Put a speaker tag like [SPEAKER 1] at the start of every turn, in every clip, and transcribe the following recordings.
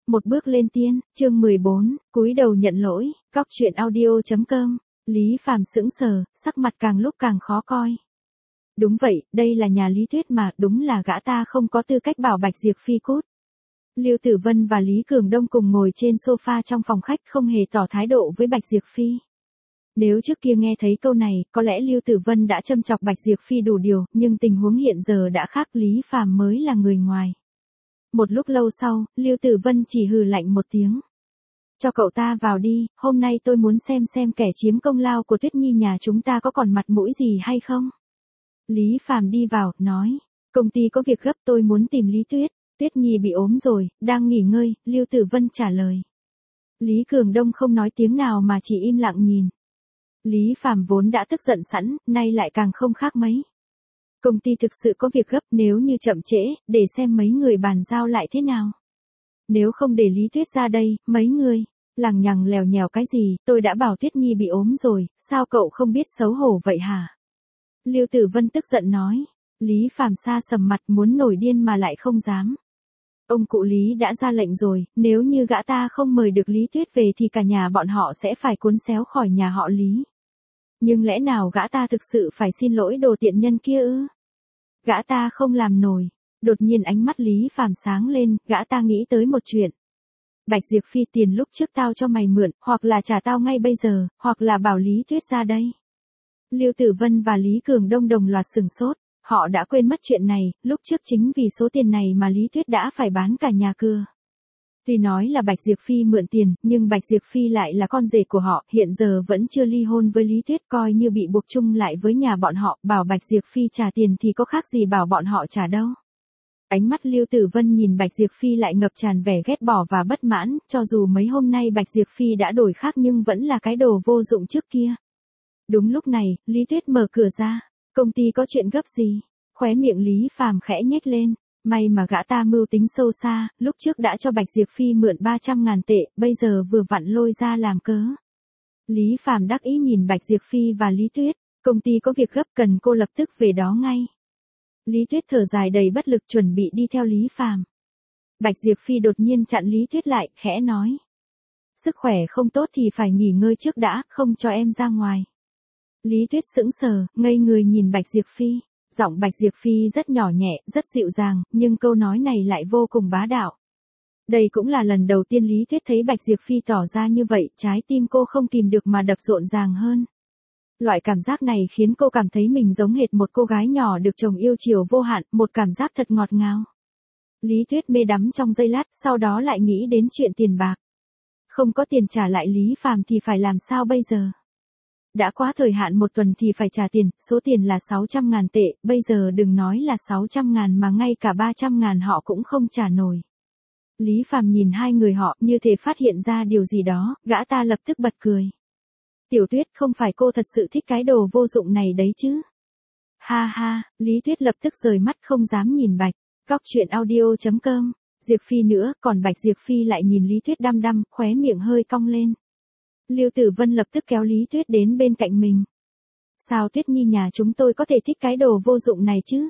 [SPEAKER 1] Một bước lên tiên, chương 14, cúi đầu nhận lỗi, góc chuyện audio.com. Lý Phàm sững sờ, sắc mặt càng lúc càng khó coi. Đúng vậy, đây là nhà Lý Tuyết mà, đúng là gã ta không có tư cách bảo Bạch Diệp Phi cút. Lưu Tử Vân và Lý Cường Đông cùng ngồi trên sofa trong phòng khách không hề tỏ thái độ với Bạch Diệp Phi. Nếu trước kia nghe thấy câu này, có lẽ Lưu Tử Vân đã châm chọc Bạch Diệp Phi đủ điều, nhưng tình huống hiện giờ đã khác, Lý Phàm mới là người ngoài. Một lúc lâu sau, Lưu Tử Vân chỉ hừ lạnh một tiếng. Cho cậu ta vào đi, hôm nay tôi muốn xem kẻ chiếm công lao của Tuyết Nhi nhà chúng ta có còn mặt mũi gì hay không. Lý Phàm đi vào, nói, công ty có việc gấp tôi muốn tìm Lý Tuyết. Tuyết Nhi bị ốm rồi, đang nghỉ ngơi, Lưu Tử Vân trả lời. Lý Cường Đông không nói tiếng nào mà chỉ im lặng nhìn. Lý Phàm vốn đã tức giận sẵn, nay lại càng không khác mấy. Công ty thực sự có việc gấp, nếu như chậm trễ, để xem mấy người bàn giao lại thế nào. Nếu không để Lý Tuyết ra đây, mấy người, lằng nhằng lèo nhèo cái gì, tôi đã bảo Tuyết Nhi bị ốm rồi, sao cậu không biết xấu hổ vậy hả? Lưu Tử Vân tức giận nói. Lý Phàm sa sầm mặt muốn nổi điên mà lại không dám. Ông cụ Lý đã ra lệnh rồi, nếu như gã ta không mời được Lý Tuyết về thì cả nhà bọn họ sẽ phải cuốn xéo khỏi nhà họ Lý. Nhưng lẽ nào gã ta thực sự phải xin lỗi đồ tiện nhân kia ư? Gã ta không làm nổi. Đột nhiên ánh mắt Lý Phàm sáng lên, gã ta nghĩ tới một chuyện. Bạch Diệp Phi, tiền lúc trước tao cho mày mượn, hoặc là trả tao ngay bây giờ, hoặc là bảo Lý Tuyết ra đây. Lưu Tử Vân và Lý Cường Đông đồng loạt sừng sốt, họ đã quên mất chuyện này, lúc trước chính vì số tiền này mà Lý Tuyết đã phải bán cả nhà cửa. Tuy nói là Bạch Diệp Phi mượn tiền, nhưng Bạch Diệp Phi lại là con rể của họ, hiện giờ vẫn chưa ly hôn với Lý Tuyết, coi như bị buộc chung lại với nhà bọn họ, bảo Bạch Diệp Phi trả tiền thì có khác gì bảo bọn họ trả đâu. Ánh mắt Lưu Tử Vân nhìn Bạch Diệp Phi lại ngập tràn vẻ ghét bỏ và bất mãn, cho dù mấy hôm nay Bạch Diệp Phi đã đổi khác nhưng vẫn là cái đồ vô dụng trước kia. Đúng lúc này, Lý Tuyết mở cửa ra. Công ty có chuyện gấp gì? Khóe miệng Lý Phàm khẽ nhếch lên. May mà gã ta mưu tính sâu xa, lúc trước đã cho Bạch Diệp Phi mượn 300.000 tệ, bây giờ vừa vặn lôi ra làm cớ. Lý Phàm đắc ý nhìn Bạch Diệp Phi và Lý Tuyết. Công ty có việc gấp cần cô lập tức về đó ngay. Lý Tuyết thở dài đầy bất lực chuẩn bị đi theo Lý Phàm. Bạch Diệp Phi đột nhiên chặn Lý Tuyết lại, khẽ nói. Sức khỏe không tốt thì phải nghỉ ngơi trước đã, không cho em ra ngoài. Lý Tuyết sững sờ, ngây người nhìn Bạch Diệp Phi. Giọng Bạch Diệp Phi rất nhỏ nhẹ, rất dịu dàng, nhưng câu nói này lại vô cùng bá đạo. Đây cũng là lần đầu tiên Lý Tuyết thấy Bạch Diệp Phi tỏ ra như vậy, trái tim cô không kìm được mà đập rộn ràng hơn. Loại cảm giác này khiến cô cảm thấy mình giống hệt một cô gái nhỏ được chồng yêu chiều vô hạn, một cảm giác thật ngọt ngào. Lý Tuyết mê đắm trong giây lát, sau đó lại nghĩ đến chuyện tiền bạc. Không có tiền trả lại Lý Phàm thì phải làm sao bây giờ? Đã quá thời hạn một tuần thì phải trả tiền, số tiền là 600.000 tệ, bây giờ đừng nói là 600.000 mà ngay cả 300.000 họ cũng không trả nổi. Lý Phàm nhìn hai người họ như thể phát hiện ra điều gì đó, gã ta lập tức bật cười. Tiểu Tuyết, không phải cô thật sự thích cái đồ vô dụng này đấy chứ? Ha ha, Lý Tuyết lập tức rời mắt không dám nhìn Bạch. Góc chuyện audio.com. Diệp Phi nữa, còn Bạch Diệp Phi lại nhìn Lý Tuyết đăm đăm, khóe miệng hơi cong lên. Lưu Tử Vân lập tức kéo Lý Tuyết đến bên cạnh mình. Sao Tuyết Nhi nhà chúng tôi có thể thích cái đồ vô dụng này chứ?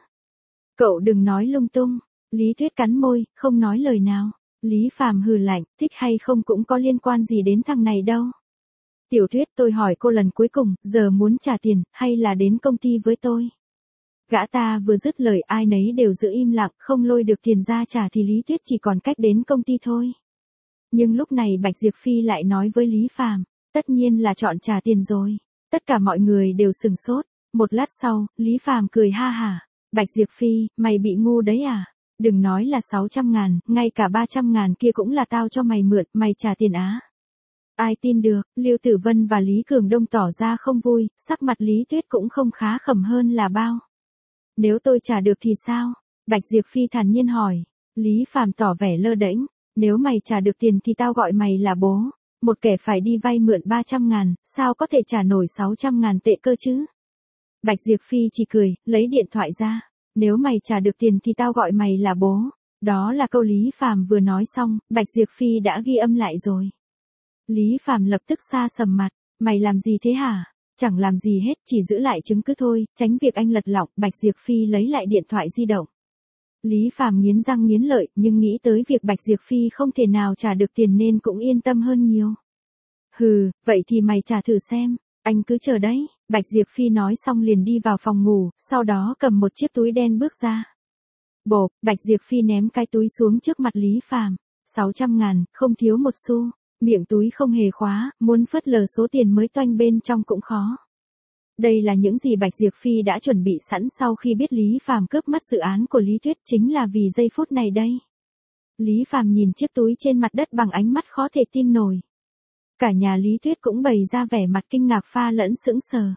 [SPEAKER 1] Cậu đừng nói lung tung. Lý Tuyết cắn môi, không nói lời nào. Lý Phàm hừ lạnh, thích hay không cũng có liên quan gì đến thằng này đâu. Tiểu Tuyết, tôi hỏi cô lần cuối cùng, giờ muốn trả tiền, hay là đến công ty với tôi? Gã ta vừa dứt lời ai nấy đều giữ im lặng, không lôi được tiền ra trả thì Lý Tuyết chỉ còn cách đến công ty thôi. Nhưng lúc này Bạch Diệp Phi lại nói với Lý Phàm, tất nhiên là chọn trả tiền rồi. Tất cả mọi người đều sừng sốt. Một lát sau, Lý Phàm cười ha hả. Bạch Diệp Phi, mày bị ngu đấy à? Đừng nói là 600.000, ngay cả 300.000 kia cũng là tao cho mày mượn, mày trả tiền á. Ai tin được? Lưu Tử Vân và Lý Cường Đông tỏ ra không vui, sắc mặt Lý Tuyết cũng không khá khẩm hơn là bao. Nếu tôi trả được thì sao? Bạch Diệp Phi thản nhiên hỏi. Lý Phàm tỏ vẻ lơ đễnh. Nếu mày trả được tiền thì tao gọi mày là bố. Một kẻ phải đi vay mượn 300.000, sao có thể trả nổi 600.000 tệ cơ chứ? Bạch Diệp Phi chỉ cười, lấy điện thoại ra. Nếu mày trả được tiền thì tao gọi mày là bố. Đó là câu Lý Phàm vừa nói xong, Bạch Diệp Phi đã ghi âm lại rồi. Lý Phàm lập tức sa sầm mặt. Mày làm gì thế hả? Chẳng làm gì hết, chỉ giữ lại chứng cứ thôi, tránh việc anh lật lọng. Bạch Diệp Phi lấy lại điện thoại di động. Lý Phàm nghiến răng nghiến lợi, nhưng nghĩ tới việc Bạch Diệp Phi không thể nào trả được tiền nên cũng yên tâm hơn nhiều. Hừ, vậy thì mày trả thử xem, anh cứ chờ đấy. Bạch Diệp Phi nói xong liền đi vào phòng ngủ, sau đó cầm một chiếc túi đen bước ra. Bộp, Bạch Diệp Phi ném cái túi xuống trước mặt Lý Phàm. 600.000, không thiếu một xu. Miệng túi không hề khóa, muốn phớt lờ số tiền mới toanh bên trong cũng khó. Đây là những gì Bạch Diệp Phi đã chuẩn bị sẵn sau khi biết Lý Phàm cướp mất dự án của Lý Tuyết, chính là vì giây phút này đây. Lý Phàm nhìn chiếc túi trên mặt đất bằng ánh mắt khó thể tin nổi. Cả nhà Lý Tuyết cũng bày ra vẻ mặt kinh ngạc pha lẫn sững sờ.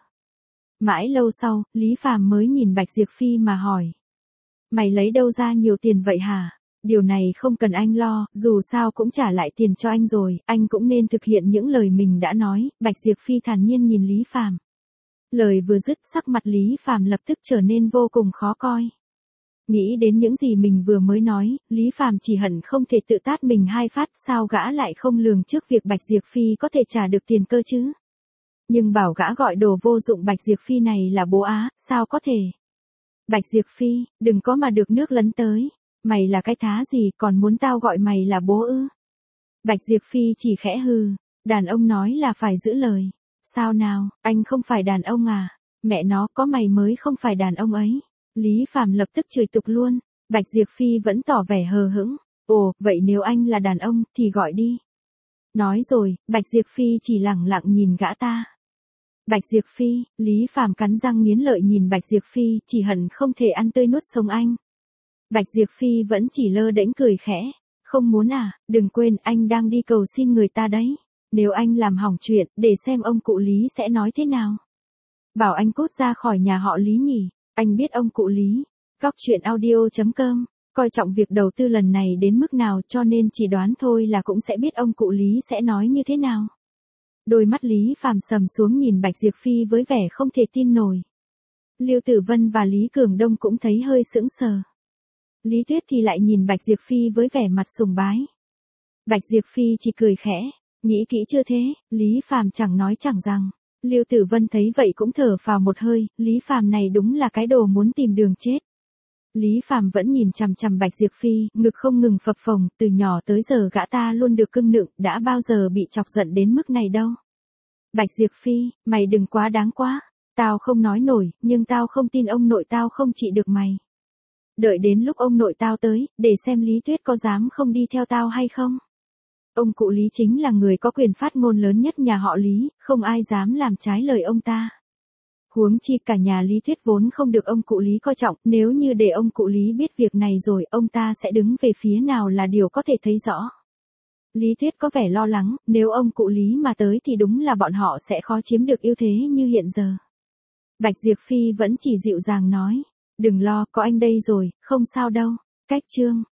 [SPEAKER 1] Mãi lâu sau, Lý Phàm mới nhìn Bạch Diệp Phi mà hỏi. Mày lấy đâu ra nhiều tiền vậy hả? Điều này không cần anh lo, dù sao cũng trả lại tiền cho anh rồi, anh cũng nên thực hiện những lời mình đã nói. Bạch Diệp Phi thản nhiên nhìn Lý Phàm. Lời vừa dứt, sắc mặt Lý Phàm lập tức trở nên vô cùng khó coi. Nghĩ đến những gì mình vừa mới nói, Lý Phàm chỉ hận không thể tự tát mình 2 phát, sao gã lại không lường trước việc Bạch Diệp Phi có thể trả được tiền cơ chứ? Nhưng bảo gã gọi đồ vô dụng Bạch Diệp Phi này là bố á, sao có thể? Bạch Diệp Phi, đừng có mà được nước lấn tới. Mày là cái thá gì còn muốn tao gọi mày là bố ư? Bạch Diệp Phi chỉ khẽ hừ, đàn ông nói là phải giữ lời. Sao nào, anh không phải đàn ông à? Mẹ nó, có mày mới không phải đàn ông ấy. Lý Phàm lập tức chửi tục luôn. Bạch Diệp Phi vẫn tỏ vẻ hờ hững. Ồ, vậy nếu anh là đàn ông thì gọi đi. Nói rồi, Bạch Diệp Phi chỉ lẳng lặng nhìn gã ta. Bạch Diệp Phi, Lý Phàm cắn răng nghiến lợi nhìn Bạch Diệp Phi, chỉ hận không thể ăn tươi nuốt sống anh. Bạch Diệp Phi vẫn chỉ lơ đễnh cười khẽ. Không muốn à, đừng quên anh đang đi cầu xin người ta đấy. Nếu anh làm hỏng chuyện, để xem ông cụ Lý sẽ nói thế nào. Bảo anh cút ra khỏi nhà họ Lý nhỉ, anh biết ông cụ Lý. Góc truyện audio.com, coi trọng việc đầu tư lần này đến mức nào cho nên chỉ đoán thôi là cũng sẽ biết ông cụ Lý sẽ nói như thế nào. Đôi mắt Lý Phàm sầm xuống nhìn Bạch Diệp Phi với vẻ không thể tin nổi. Lưu Tử Vân và Lý Cường Đông cũng thấy hơi sững sờ. Lý Tuyết thì lại nhìn Bạch Diệp Phi với vẻ mặt sùng bái. Bạch Diệp Phi chỉ cười khẽ, nghĩ kỹ chưa thế, Lý Phàm chẳng nói chẳng rằng. Lưu Tử Vân thấy vậy cũng thở phào một hơi, Lý Phàm này đúng là cái đồ muốn tìm đường chết. Lý Phàm vẫn nhìn chằm chằm Bạch Diệp Phi, ngực không ngừng phập phồng, từ nhỏ tới giờ gã ta luôn được cưng nựng, đã bao giờ bị chọc giận đến mức này đâu. Bạch Diệp Phi, mày đừng quá đáng quá, tao không nói nổi, nhưng tao không tin ông nội tao không trị được mày. Đợi đến lúc ông nội tao tới, để xem Lý Tuyết có dám không đi theo tao hay không. Ông cụ Lý chính là người có quyền phát ngôn lớn nhất nhà họ Lý, không ai dám làm trái lời ông ta. Huống chi cả nhà Lý Tuyết vốn không được ông cụ Lý coi trọng, nếu như để ông cụ Lý biết việc này rồi, ông ta sẽ đứng về phía nào là điều có thể thấy rõ. Lý Tuyết có vẻ lo lắng, nếu ông cụ Lý mà tới thì đúng là bọn họ sẽ khó chiếm được ưu thế như hiện giờ. Bạch Diệp Phi vẫn chỉ dịu dàng nói, đừng lo, có anh đây rồi, không sao đâu. Cách chương